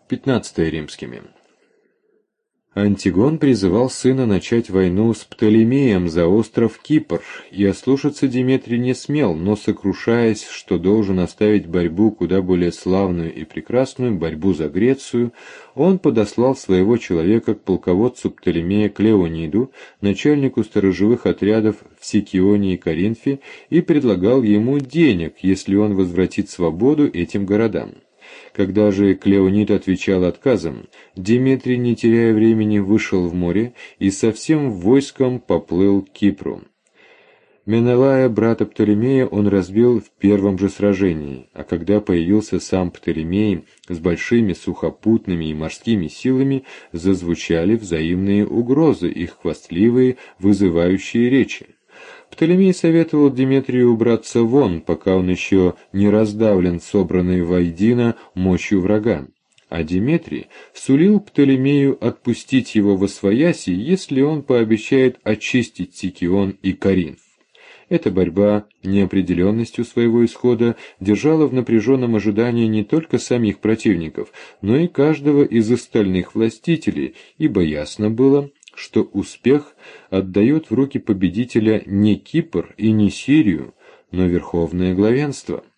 15 римскими. Антигон призывал сына начать войну с Птолемеем за остров Кипр, и ослушаться Деметрий не смел, но, сокрушаясь, что должен оставить борьбу куда более славную и прекрасную, борьбу за Грецию, он подослал своего человека к полководцу Птолемея Клеониду, начальнику сторожевых отрядов в Сикионе и Коринфе, и предлагал ему денег, если он возвратит свободу этим городам. Когда же Клеонид отвечал отказом, Деметрий, не теряя времени, вышел в море и со всем войском поплыл к Кипру. Менелая, брата Птолемея, он разбил в первом же сражении, а когда появился сам Птолемей с большими сухопутными и морскими силами, зазвучали взаимные угрозы, их хвастливые, вызывающие речи. Птолемей советовал Деметрию убраться вон, пока он еще не раздавлен собранной воедино мощью врага. А Деметрий сулил Птолемею отпустить его восвояси, если он пообещает очистить Сикион и Коринф. Эта борьба неопределенностью своего исхода держала в напряженном ожидании не только самих противников, но и каждого из остальных властителей, ибо ясно было, что успех отдает в руки победителя не Кипр и не Сирию, но верховное главенство.